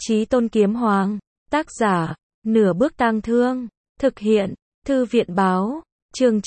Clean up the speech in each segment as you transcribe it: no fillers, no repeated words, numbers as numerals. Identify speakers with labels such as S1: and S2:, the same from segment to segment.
S1: Chí Tôn Kiếm Hoàng. Tác giả, Nửa Bước Tang Thương. Thực hiện, Thư viện báo. Chương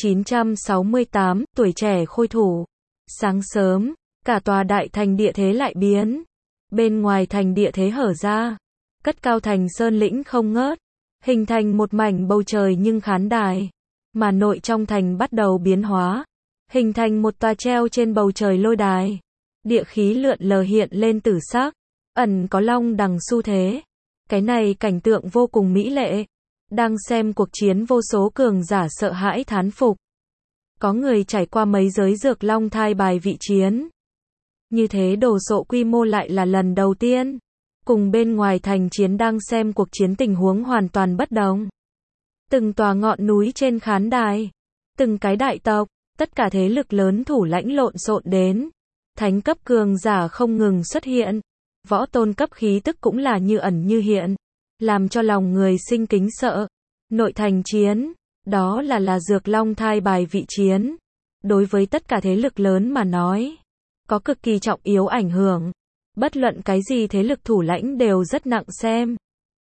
S1: 968, tuổi trẻ khôi thủ. Sáng sớm, cả tòa đại thành địa thế lại biến. Bên ngoài thành địa thế hở ra, cất cao thành sơn lĩnh không ngớt, hình thành một mảnh bầu trời nhưng khán đài. Mà nội trong thành bắt đầu biến hóa, hình thành một tòa treo trên bầu trời lôi đài. Địa khí lượn lờ hiện lên tử sắc, ẩn có long đằng xu thế. Cái này cảnh tượng vô cùng mỹ lệ. Đang xem cuộc chiến vô số cường giả sợ hãi thán phục. Có người trải qua mấy giới dược long thai bài vị chiến. Như thế đồ sộ quy mô lại là lần đầu tiên. Cùng bên ngoài thành chiến đang xem cuộc chiến tình huống hoàn toàn bất đồng. Từng tòa ngọn núi trên khán đài, từng cái đại tộc, tất cả thế lực lớn thủ lãnh lộn xộn đến. Thánh cấp cường giả không ngừng xuất hiện. Võ tôn cấp khí tức cũng là như ẩn như hiện, làm cho lòng người sinh kính sợ. Nội thành chiến, đó là dược long thai bài vị chiến. Đối với tất cả thế lực lớn mà nói, có cực kỳ trọng yếu ảnh hưởng. Bất luận cái gì thế lực thủ lãnh đều rất nặng xem.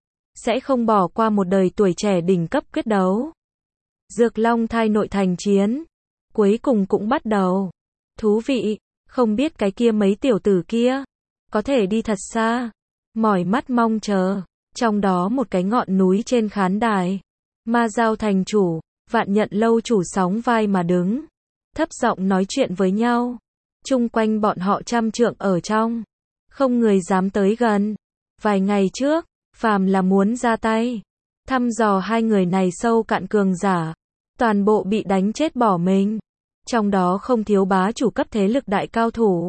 S1: Sẽ không bỏ qua một đời tuổi trẻ đỉnh cấp quyết đấu. Dược long thai nội thành chiến, cuối cùng cũng bắt đầu. Thú vị, không biết cái kia mấy tiểu tử kia có thể đi thật xa. Mỏi mắt mong chờ. Trong đó một cái ngọn núi trên khán đài, Ma Giao thành chủ, Vạn Nhận lâu chủ sóng vai mà đứng, thấp giọng nói chuyện với nhau. Chung quanh bọn họ trăm trượng ở trong, không người dám tới gần. Vài ngày trước, phàm là muốn ra tay thăm dò hai người này sâu cạn cường giả, toàn bộ bị đánh chết bỏ mình. Trong đó không thiếu bá chủ cấp thế lực đại cao thủ.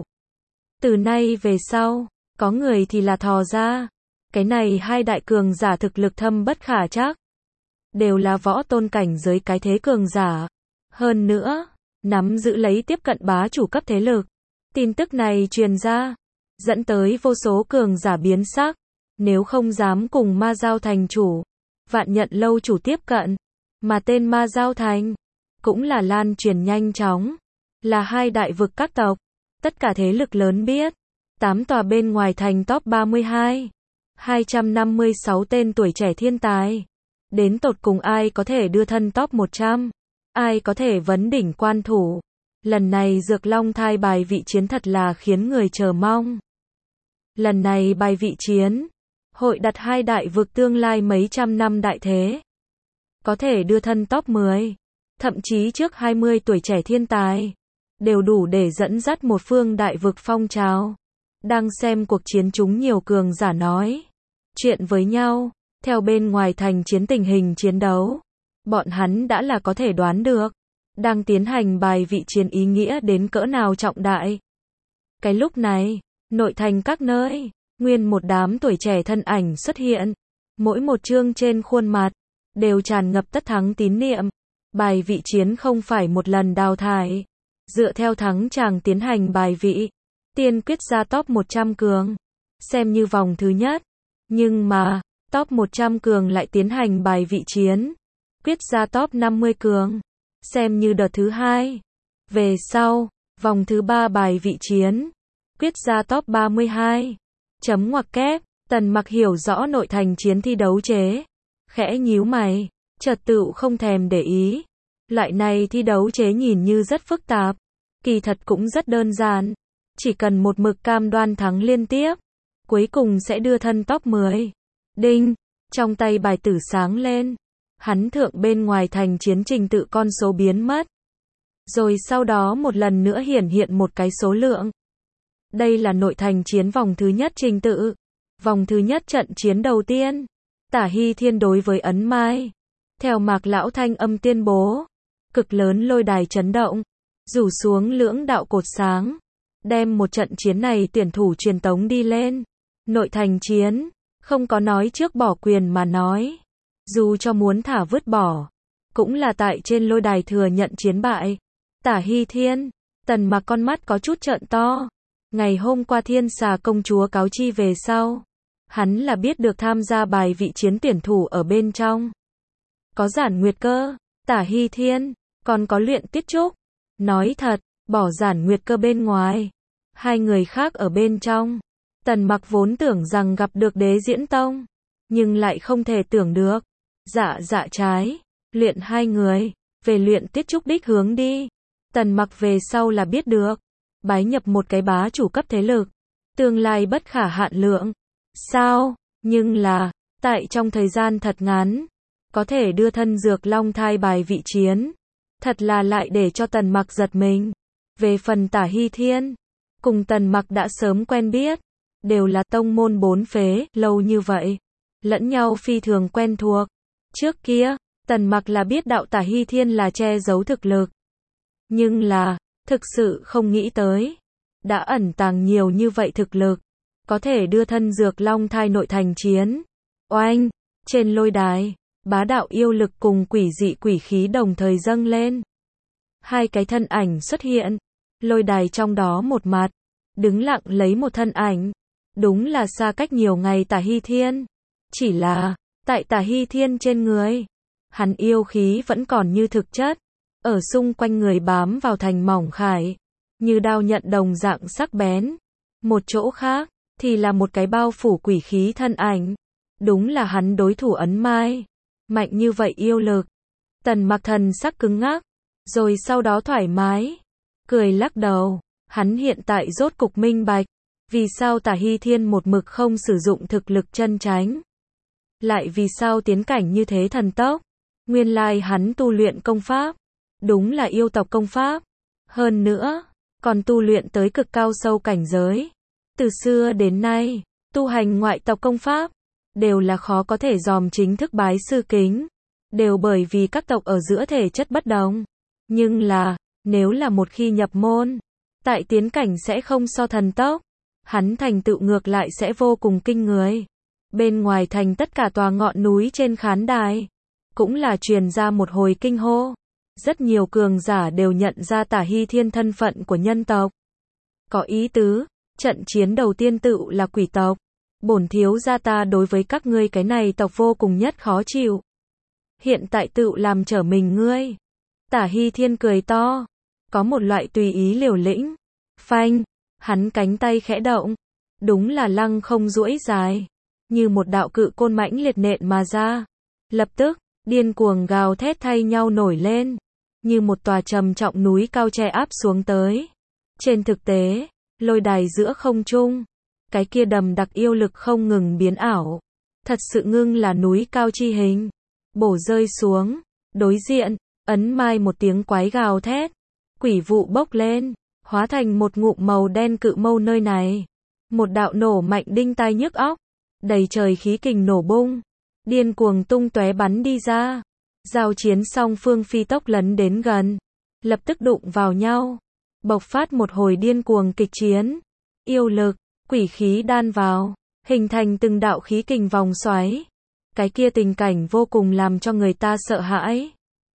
S1: Từ nay về sau, có người thì là thò ra. Cái này hai đại cường giả thực lực thâm bất khả trắc, đều là võ tôn cảnh giới cái thế cường giả. Hơn nữa, nắm giữ lấy tiếp cận bá chủ cấp thế lực. Tin tức này truyền ra, dẫn tới vô số cường giả biến sắc. Nếu không dám cùng Ma Giao thành chủ, Vạn Nhận lâu chủ tiếp cận, mà tên Ma Giao thành cũng là lan truyền nhanh chóng, là hai đại vực các tộc. Tất cả thế lực lớn biết, 8 tòa bên ngoài thành top 32. 256 tên tuổi trẻ thiên tài. Đến tột cùng ai có thể đưa thân top 100? Ai có thể vấn đỉnh quan thủ? Lần này dược long thai bài vị chiến thật là khiến người chờ mong. Lần này bài vị chiến, hội đặt hai đại vực tương lai mấy trăm năm đại thế. Có thể đưa thân top 10, thậm chí trước 20 tuổi trẻ thiên tài, đều đủ để dẫn dắt một phương đại vực phong trào. Đang xem cuộc chiến chúng nhiều cường giả nói chuyện với nhau, theo bên ngoài thành chiến tình hình chiến đấu. Bọn hắn đã là có thể đoán được, đang tiến hành bài vị chiến ý nghĩa đến cỡ nào trọng đại. Cái lúc này, nội thành các nơi, nguyên một đám tuổi trẻ thân ảnh xuất hiện. Mỗi một chương trên khuôn mặt, đều tràn ngập tất thắng tín niệm. Bài vị chiến không phải một lần đào thải. Dựa theo thắng chàng tiến hành bài vị, tiên quyết ra top 100 cường, xem như vòng thứ nhất. Nhưng mà, top 100 cường lại tiến hành bài vị chiến, quyết ra top 50 cường, xem như đợt thứ hai. Về sau, vòng thứ 3 bài vị chiến, quyết ra top 32. Chấm ngoặc kép, Tần Mặc hiểu rõ nội thành chiến thi đấu chế. Khẽ nhíu mày, chợt tựu không thèm để ý. Loại này thi đấu chế nhìn như rất phức tạp, kỳ thật cũng rất đơn giản. Chỉ cần một mực cam đoan thắng liên tiếp, cuối cùng sẽ đưa thân top 10. Đinh, trong tay bài tử sáng lên. Hắn thượng bên ngoài thành chiến trình tự con số biến mất. Rồi sau đó một lần nữa hiển hiện một cái số lượng. Đây là nội thành chiến vòng thứ nhất trình tự. Vòng thứ nhất trận chiến đầu tiên. Tả Hy Thiên đối với Ấn Mai. Theo Mạc Lão thanh âm tuyên bố. Cực lớn lôi đài chấn động. Rủ xuống lưỡng đạo cột sáng. Đem một trận chiến này tuyển thủ truyền tống đi lên. Nội thành chiến, không có nói trước bỏ quyền mà nói. Dù cho muốn thả vứt bỏ, cũng là tại trên lôi đài thừa nhận chiến bại. Tả Hy Thiên, Tần Mặc con mắt có chút trợn to. Ngày hôm qua Thiên Xà công chúa cáo chi về sau, hắn là biết được tham gia bài vị chiến tuyển thủ ở bên trong. Có Giản Nguyệt Cơ, Tả Hy Thiên, còn có Luyện Tiết Trúc. Nói thật, bỏ Giản Nguyệt Cơ bên ngoài, hai người khác ở bên trong, Tần Mặc vốn tưởng rằng gặp được Đế Diễn Tông, nhưng lại không thể tưởng được. Dạ trái, luyện hai người, về luyện Tiết Trúc đích hướng đi. Tần Mặc về sau là biết được, bái nhập một cái bá chủ cấp thế lực, tương lai bất khả hạn lượng. Sao? Nhưng là, tại trong thời gian thật ngắn, có thể đưa thân Dược Long thai bài vị chiến. Thật là lại để cho Tần Mặc giật mình. Về phần Tả Hy Thiên, cùng Tần Mặc đã sớm quen biết, đều là tông môn bốn phế, lâu như vậy, lẫn nhau phi thường quen thuộc. Trước kia, Tần Mặc là biết đạo Tả Hy Thiên là che giấu thực lực. Nhưng là, thực sự không nghĩ tới, đã ẩn tàng nhiều như vậy thực lực, có thể đưa thân Dược Long thai nội thành chiến. Oanh, trên lôi đài, bá đạo yêu lực cùng quỷ dị quỷ khí đồng thời dâng lên. Hai cái thân ảnh xuất hiện, lôi đài trong đó một mặt, đứng lặng lấy một thân ảnh, đúng là xa cách nhiều ngày Tả Hy Thiên. Chỉ là, tại Tả Hy Thiên trên người, hắn yêu khí vẫn còn như thực chất, ở xung quanh người bám vào thành mỏng khải, như đao nhận đồng dạng sắc bén. Một chỗ khác, thì là một cái bao phủ quỷ khí thân ảnh, đúng là hắn đối thủ Ấn Mai. Mạnh như vậy yêu lực. Tần Mặc thần sắc cứng ngắc, rồi sau đó thoải mái, cười lắc đầu. Hắn hiện tại rốt cục minh bạch, vì sao Tả Hy Thiên một mực không sử dụng thực lực chân chánh, lại vì sao tiến cảnh như thế thần tốc. Nguyên lai hắn tu luyện công pháp, đúng là yêu tộc công pháp. Hơn nữa, còn tu luyện tới cực cao sâu cảnh giới. Từ xưa đến nay, tu hành ngoại tộc công pháp, đều là khó có thể dòm chính thức bái sư kính. Đều bởi vì các tộc ở giữa thể chất bất đồng. Nhưng là, nếu là một khi nhập môn, tại tiến cảnh sẽ không so thần tốc. Hắn thành tựu ngược lại sẽ vô cùng kinh người. Bên ngoài thành tất cả tòa ngọn núi trên khán đài, cũng là truyền ra một hồi kinh hô. Rất nhiều cường giả đều nhận ra Tả Hy Thiên thân phận của nhân tộc. Có ý tứ, trận chiến đầu tiên tựu là quỷ tộc. Bổn thiếu gia ta đối với các ngươi cái này tộc vô cùng nhất khó chịu. Hiện tại tựu làm trở mình ngươi. Tả Hy Thiên cười to, có một loại tùy ý liều lĩnh. Phanh, hắn cánh tay khẽ động, đúng là lăng không duỗi dài, như một đạo cự côn mãnh liệt nện mà ra. Lập tức, điên cuồng gào thét thay nhau nổi lên, như một tòa trầm trọng núi cao che áp xuống tới. Trên thực tế, lôi đài giữa không trung, cái kia đầm đặc yêu lực không ngừng biến ảo, thật sự ngưng là núi cao chi hình, bổ rơi xuống. Đối diện, Ấn Mai một tiếng quái gào thét, quỷ vụ bốc lên, hóa thành một ngụm màu đen cự mâu nơi này. Một đạo nổ mạnh đinh tai nhức óc, đầy trời khí kình nổ bung, điên cuồng tung tóe bắn đi ra. Giao chiến song phương phi tốc lấn đến gần, lập tức đụng vào nhau, bộc phát một hồi điên cuồng kịch chiến. Yêu lực, quỷ khí đan vào, hình thành từng đạo khí kình vòng xoáy. Cái kia tình cảnh vô cùng làm cho người ta sợ hãi,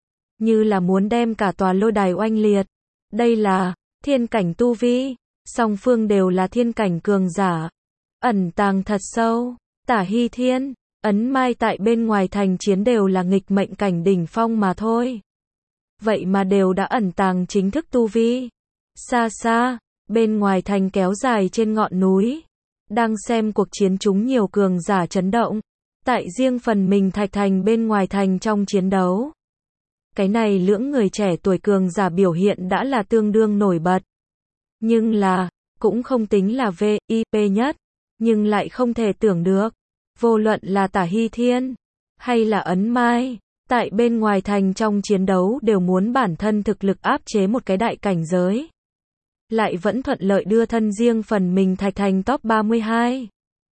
S1: như là muốn đem cả tòa lôi đài oanh liệt. Đây là thiên cảnh tu vi, song phương đều là thiên cảnh cường giả, ẩn tàng thật sâu. Tả Hy Thiên, Ấn Mai tại bên ngoài thành chiến đều là nghịch mệnh cảnh đỉnh phong mà thôi, vậy mà đều đã ẩn tàng chính thức tu vi. Xa xa, bên ngoài thành kéo dài trên ngọn núi, đang xem cuộc chiến chúng nhiều cường giả chấn động. Tại riêng phần mình Thạch Thành bên ngoài thành trong chiến đấu, cái này lưỡng người trẻ tuổi cường giả biểu hiện đã là tương đương nổi bật. Nhưng là, cũng không tính là VIP nhất, nhưng lại không thể tưởng được, vô luận là Tả Hy Thiên, hay là Ấn Mai, tại bên ngoài thành trong chiến đấu đều muốn bản thân thực lực áp chế một cái đại cảnh giới. Lại vẫn thuận lợi đưa thân riêng phần mình Thạch Thành top 32.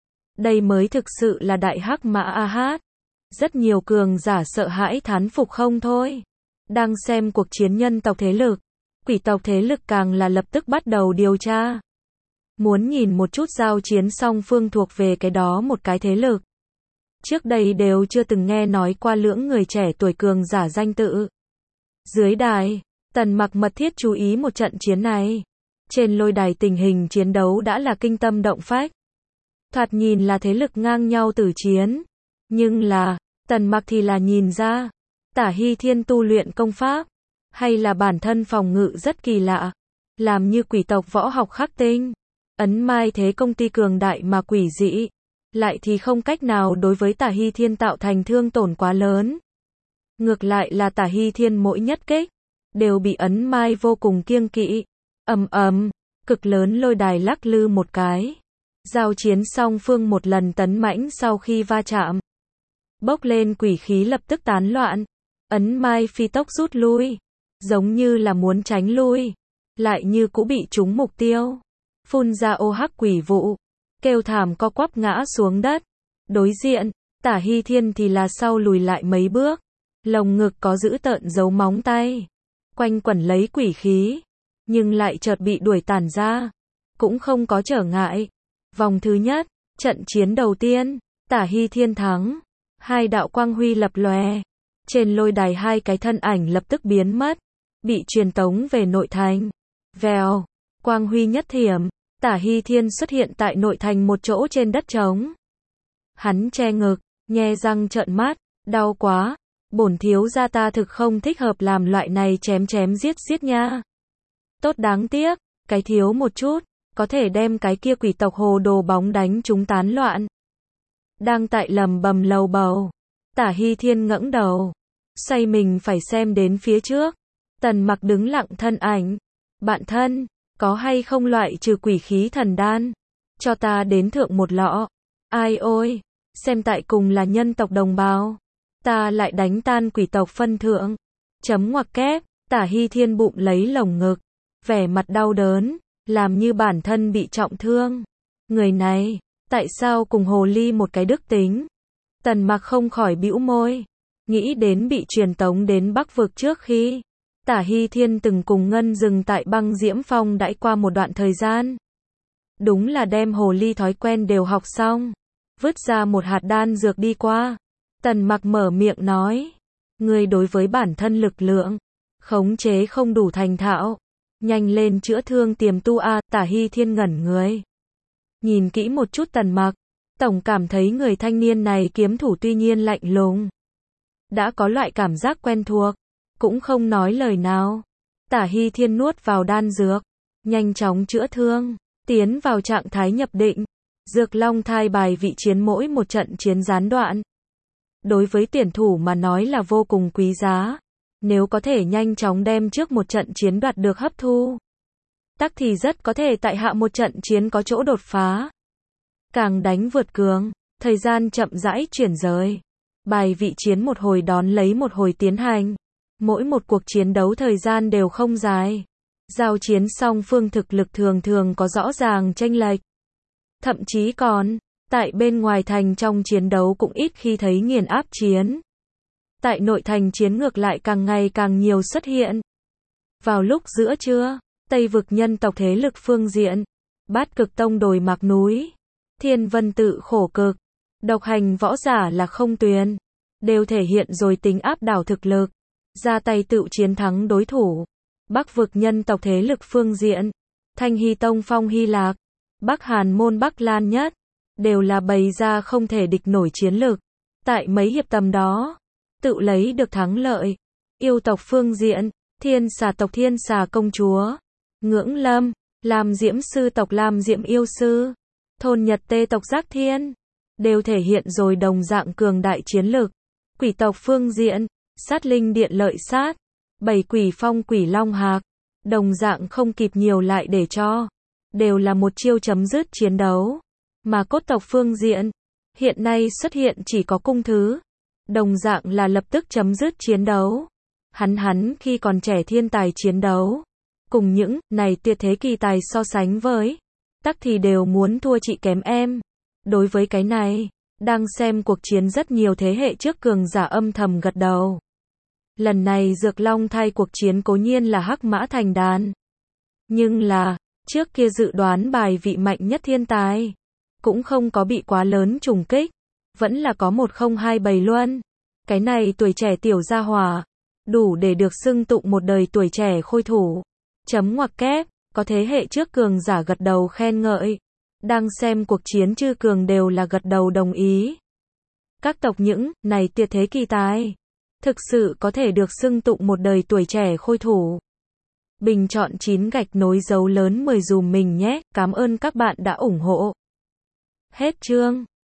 S1: Đây mới thực sự là đại hắc mã a hát. Rất nhiều cường giả sợ hãi thán phục không thôi. Đang xem cuộc chiến nhân tộc thế lực, quỷ tộc thế lực càng là lập tức bắt đầu điều tra. Muốn nhìn một chút giao chiến song phương thuộc về cái đó một cái thế lực. Trước đây đều chưa từng nghe nói qua lưỡng người trẻ tuổi cường giả danh tự. Dưới đài, Tần Mặc mật thiết chú ý một trận chiến này. Trên lôi đài tình hình chiến đấu đã là kinh tâm động phách. Thoạt nhìn là thế lực ngang nhau tử chiến. Nhưng là, Tần Mặc thì là nhìn ra, Tả Hy Thiên tu luyện công pháp, hay là bản thân phòng ngự rất kỳ lạ, làm như quỷ tộc võ học khắc tinh. Ấn Mai thế công ty cường đại mà quỷ dị, lại thì không cách nào đối với Tả Hy Thiên tạo thành thương tổn quá lớn. Ngược lại là Tả Hy Thiên mỗi nhất kích, đều bị Ấn Mai vô cùng kiêng kỵ. Ầm ầm, cực lớn lôi đài lắc lư một cái. Giao chiến song phương một lần tấn mãnh sau khi va chạm. Bốc lên quỷ khí lập tức tán loạn. Ấn Mai phi tốc rút lui, giống như là muốn tránh lui, lại như cũ bị trúng mục tiêu. Phun ra ô hắc quỷ vụ, kêu thảm co quắp ngã xuống đất. Đối diện, Tả Hy Thiên thì là sau lùi lại mấy bước, lồng ngực có giữ tợn dấu móng tay, quanh quẩn lấy quỷ khí, nhưng lại chợt bị đuổi tản ra, cũng không có trở ngại. Vòng thứ nhất, trận chiến đầu tiên, Tả Hy Thiên thắng, hai đạo quang huy lập lòe, trên lôi đài hai cái thân ảnh lập tức biến mất, bị truyền tống về nội thành. Vèo, quang huy nhất thiểm, Tả Hy Thiên xuất hiện tại nội thành một chỗ trên đất trống. Hắn che ngực, nhe răng trợn mắt, đau quá, bổn thiếu gia ta thực không thích hợp làm loại này chém chém giết giết nha. Tốt đáng tiếc, cái thiếu một chút, có thể đem cái kia quỷ tộc hồ đồ bóng đánh chúng tán loạn. Đang tại lầm bầm lầu bầu, Tả Hy Thiên ngẩng đầu, xoay mình phải xem đến phía trước. Tần Mặc đứng lặng thân ảnh. Bạn thân, có hay không loại trừ quỷ khí thần đan? Cho ta đến thượng một lọ. Ai ôi, xem tại cùng là nhân tộc đồng bào, ta lại đánh tan quỷ tộc phân thượng. Chấm ngoặc kép, Tả Hy Thiên bụng lấy lồng ngực, vẻ mặt đau đớn, làm như bản thân bị trọng thương. Người này, tại sao cùng hồ ly một cái đức tính? Tần Mặc không khỏi bĩu môi, nghĩ đến bị truyền tống đến Bắc vực trước khi Tả Hy Thiên từng cùng Ngân Dừng tại Băng Diễm Phong đãi qua một đoạn thời gian. Đúng là đem hồ ly thói quen đều học xong, vứt ra một hạt đan dược đi qua. Tần Mặc mở miệng nói, người đối với bản thân lực lượng khống chế không đủ thành thạo, nhanh lên chữa thương tiềm tu a. Tả Hy Thiên ngẩn người, nhìn kỹ một chút Tần Mặc, tổng cảm thấy người thanh niên này kiếm thủ tuy nhiên lạnh lùng, đã có loại cảm giác quen thuộc, cũng không nói lời nào. Tả Hy Thiên nuốt vào đan dược, nhanh chóng chữa thương, tiến vào trạng thái nhập định. Dược Long thai bài vị chiến mỗi một trận chiến gián đoạn, đối với tuyển thủ mà nói là vô cùng quý giá. Nếu có thể nhanh chóng đem trước một trận chiến đoạt được hấp thu, tắc thì rất có thể tại hạ một trận chiến có chỗ đột phá. Càng đánh vượt cường, thời gian chậm rãi chuyển rời. Bài vị chiến một hồi đón lấy một hồi tiến hành. Mỗi một cuộc chiến đấu thời gian đều không dài. Giao chiến song phương thực lực thường thường có rõ ràng chênh lệch. Thậm chí còn, tại bên ngoài thành trong chiến đấu cũng ít khi thấy nghiền áp chiến. Tại nội thành chiến ngược lại càng ngày càng nhiều xuất hiện. Vào lúc giữa trưa, Tây vực nhân tộc thế lực phương diện, Bát Cực Tông đồi Mạc núi, Thiên Vân tự khổ cực, độc hành võ giả là không tuyền, đều thể hiện rồi tính áp đảo thực lực, ra tay tự chiến thắng đối thủ. Bắc vực nhân tộc thế lực phương diện, Thanh Hy Tông Phong Hy Lạc, Bắc Hàn Môn Bắc Lan Nhất, đều là bày ra không thể địch nổi chiến lực. Tại mấy hiệp tầm đó, tự lấy được thắng lợi. Yêu tộc phương diện, Thiên Xà tộc Thiên Xà công chúa, Ngưỡng Lâm, Lam Diễm sư tộc Lam Diễm yêu sư, Thôn Nhật Tê tộc Giác Thiên, đều thể hiện rồi đồng dạng cường đại chiến lực. Quỷ tộc phương diện, Sát Linh Điện Lợi Sát, Bảy Quỷ Phong Quỷ Long Hạc, đồng dạng không kịp nhiều lại để cho, đều là một chiêu chấm dứt chiến đấu. Mà cốt tộc phương diện, hiện nay xuất hiện chỉ có Cung Thứ, đồng dạng là lập tức chấm dứt chiến đấu. Hắn khi còn trẻ thiên tài chiến đấu, cùng những này tuyệt thế kỳ tài so sánh với, tắc thì đều muốn thua chị kém em. Đối với cái này, đang xem cuộc chiến rất nhiều thế hệ trước cường giả âm thầm gật đầu. Lần này Dược Long thai cuộc chiến cố nhiên là hắc mã thành đàn, nhưng là, trước kia dự đoán bài vị mạnh nhất thiên tài, cũng không có bị quá lớn trùng kích, vẫn là có 1027 luân. Cái này tuổi trẻ tiểu gia hỏa, đủ để được xưng tụng một đời tuổi trẻ khôi thủ. Chấm ngoặc kép, có thế hệ trước cường giả gật đầu khen ngợi. Đang xem cuộc chiến chư cường đều là gật đầu đồng ý. Các tộc những này tuyệt thế kỳ tài, thực sự có thể được xưng tụng một đời tuổi trẻ khôi thủ. Bình chọn 9 gạch nối dấu lớn 10 dùm mình nhé. Cảm ơn các bạn đã ủng hộ. Hết chương.